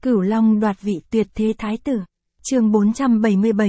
Cửu Long đoạt vị tuyệt thế thái tử. Chương 477,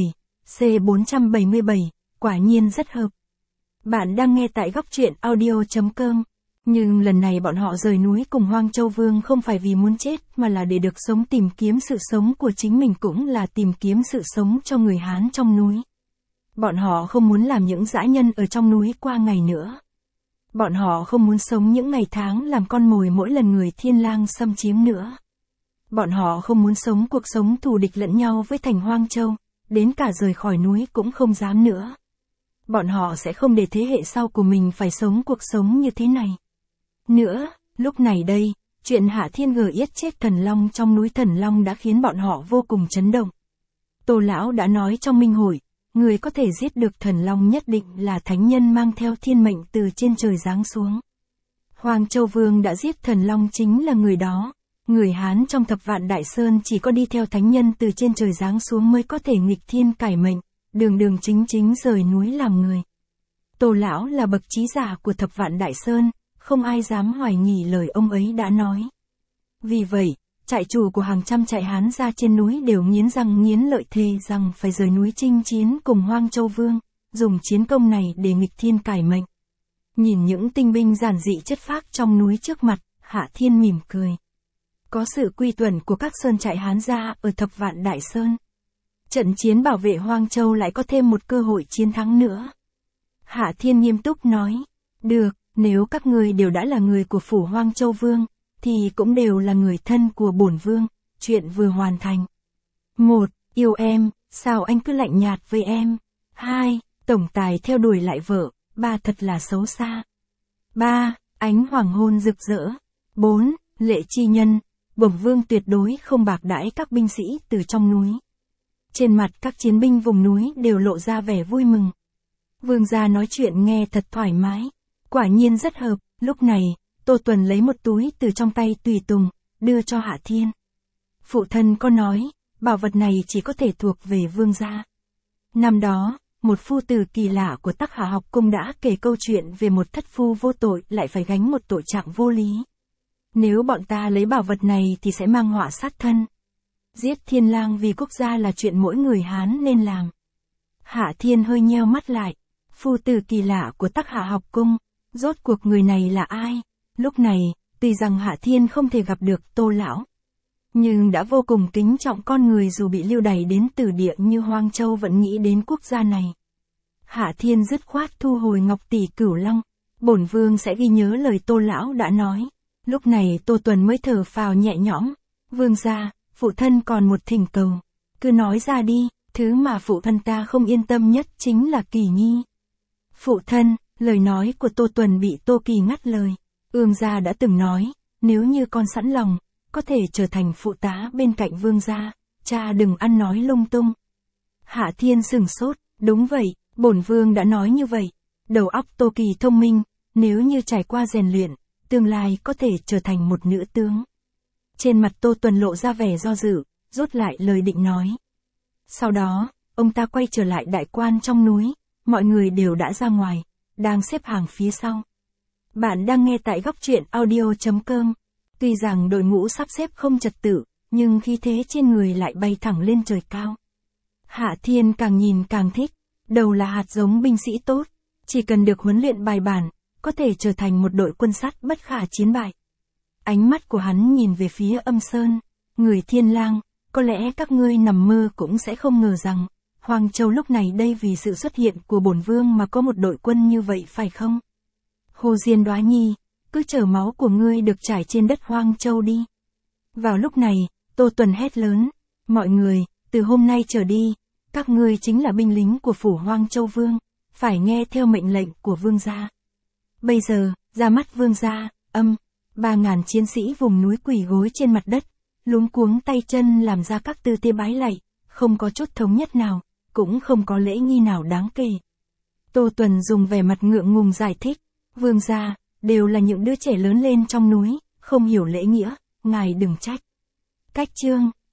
C477, quả nhiên rất hợp. Bạn đang nghe tại góc truyện audio.com. Nhưng lần này bọn họ rời núi cùng Hoang Châu Vương không phải vì muốn chết mà là để được sống, tìm kiếm sự sống của chính mình, cũng là tìm kiếm sự sống cho người Hán trong núi. Bọn họ không muốn làm những dã nhân ở trong núi qua ngày nữa. Bọn họ không muốn sống những ngày tháng làm con mồi mỗi lần người Thiên Lang xâm chiếm nữa. Bọn họ không muốn sống cuộc sống thù địch lẫn nhau với thành Hoang Châu, đến cả rời khỏi núi cũng không dám nữa. Bọn họ sẽ không để thế hệ sau của mình phải sống cuộc sống như thế này nữa. Lúc này đây, chuyện Hạ Thiên Gờ yết chết Thần Long trong núi Thần Long đã khiến bọn họ vô cùng chấn động. Tô Lão đã nói trong minh hội, người có thể giết được Thần Long nhất định là thánh nhân mang theo thiên mệnh từ trên trời giáng xuống. Hoang Châu Vương đã giết Thần Long chính là người đó. Người Hán trong Thập Vạn Đại Sơn chỉ có đi theo thánh nhân từ trên trời giáng xuống mới có thể nghịch thiên cải mệnh, đường chính rời núi làm người. Tô Lão là bậc trí giả của Thập Vạn Đại Sơn, không ai dám hoài nghi lời ông ấy đã nói. Vì vậy, trại chủ của hàng trăm trại Hán ra trên núi đều nghiến răng nghiến lợi thề rằng phải rời núi chinh chiến cùng Hoang Châu Vương, dùng chiến công này để nghịch thiên cải mệnh. Nhìn những tinh binh giản dị chất phác trong núi trước mặt, Hạ Thiên mỉm cười. Có sự quy tuần của các sơn trại Hán gia ở Thập Vạn Đại Sơn, trận chiến bảo vệ Hoang Châu lại có thêm một cơ hội chiến thắng nữa. Hạ Thiên nghiêm túc nói, được, nếu các ngươi đều đã là người của phủ Hoang Châu Vương, thì cũng đều là người thân của bổn vương, chuyện vừa hoàn thành. 1. Yêu em, sao anh cứ lạnh nhạt với em? 2. Tổng tài theo đuổi lại vợ, 3. Thật là xấu xa. 3. Ánh hoàng hôn rực rỡ. 4. Lệ chi nhân, bổn vương tuyệt đối không bạc đãi các binh sĩ từ trong núi. Trên mặt các chiến binh vùng núi đều lộ ra vẻ vui mừng. Vương gia nói chuyện nghe thật thoải mái, quả nhiên rất hợp. Lúc này, Tô Tuần lấy một túi từ trong tay tùy tùng, đưa cho Hạ Thiên. Phụ thân có nói, bảo vật này chỉ có thể thuộc về vương gia. Năm đó, một phu tử kỳ lạ của Tắc Hà học cung đã kể câu chuyện về một thất phu vô tội lại phải gánh một tội trạng vô lý. Nếu bọn ta lấy bảo vật này thì sẽ mang họa sát thân. Giết Thiên Lang vì quốc gia là chuyện mỗi người Hán nên làm. Hạ Thiên hơi nheo mắt lại. Phu tử kỳ lạ của Tắc Hà học cung, rốt cuộc người này là ai? Lúc này, tuy rằng Hạ Thiên không thể gặp được Tô Lão, nhưng đã vô cùng kính trọng con người dù bị lưu đày đến tử địa như Hoang Châu vẫn nghĩ đến quốc gia này. Hạ Thiên dứt khoát thu hồi ngọc tỷ Cửu Long, bổn vương sẽ ghi nhớ lời Tô Lão đã nói. Lúc này Tô Tuần mới thở phào nhẹ nhõm. Vương gia, phụ thân còn một thỉnh cầu. Cứ nói ra đi, thứ mà phụ thân ta không yên tâm nhất chính là Kỳ Nhi. Phụ thân, lời nói của Tô Tuần bị Tô Kỳ ngắt lời. Ương gia đã từng nói, nếu như con sẵn lòng, có thể trở thành phụ tá bên cạnh vương gia, cha đừng ăn nói lung tung. Hạ Thiên sửng sốt, đúng vậy, bổn vương đã nói như vậy. Đầu óc Tô Kỳ thông minh, nếu như trải qua rèn luyện, tương lai có thể trở thành một nữ tướng. Trên mặt Tô Tuần lộ ra vẻ do dự, rút lại lời định nói. Sau đó, ông ta quay trở lại đại quan trong núi, mọi người đều đã ra ngoài, đang xếp hàng phía sau. Bạn đang nghe tại góc truyện audio.com. Tuy rằng đội ngũ sắp xếp không trật tự, nhưng khí thế trên người lại bay thẳng lên trời cao. Hạ Thiên càng nhìn càng thích, đầu là hạt giống binh sĩ tốt, chỉ cần được huấn luyện bài bản, có thể trở thành một đội quân sắt bất khả chiến bại. Ánh mắt của hắn nhìn về phía Âm Sơn, người Thiên Lang, có lẽ các ngươi nằm mơ cũng sẽ không ngờ rằng, Hoang Châu lúc này đây vì sự xuất hiện của bổn vương mà có một đội quân như vậy phải không? Hồ Diên Đoá Nhi, cứ chờ máu của ngươi được trải trên đất Hoang Châu đi. Vào lúc này, Tô Tuần hét lớn, mọi người, từ hôm nay trở đi, các ngươi chính là binh lính của phủ Hoang Châu Vương, phải nghe theo mệnh lệnh của vương gia. Bây giờ, ra mắt vương gia, 3.000 chiến sĩ vùng núi quỳ gối trên mặt đất, luống cuống tay chân làm ra các tư thế bái lạy, không có chút thống nhất nào, cũng không có lễ nghi nào đáng kể. Tô Tuần dùng vẻ mặt ngượng ngùng giải thích, vương gia, đều là những đứa trẻ lớn lên trong núi, không hiểu lễ nghĩa, ngài đừng trách. Cách chương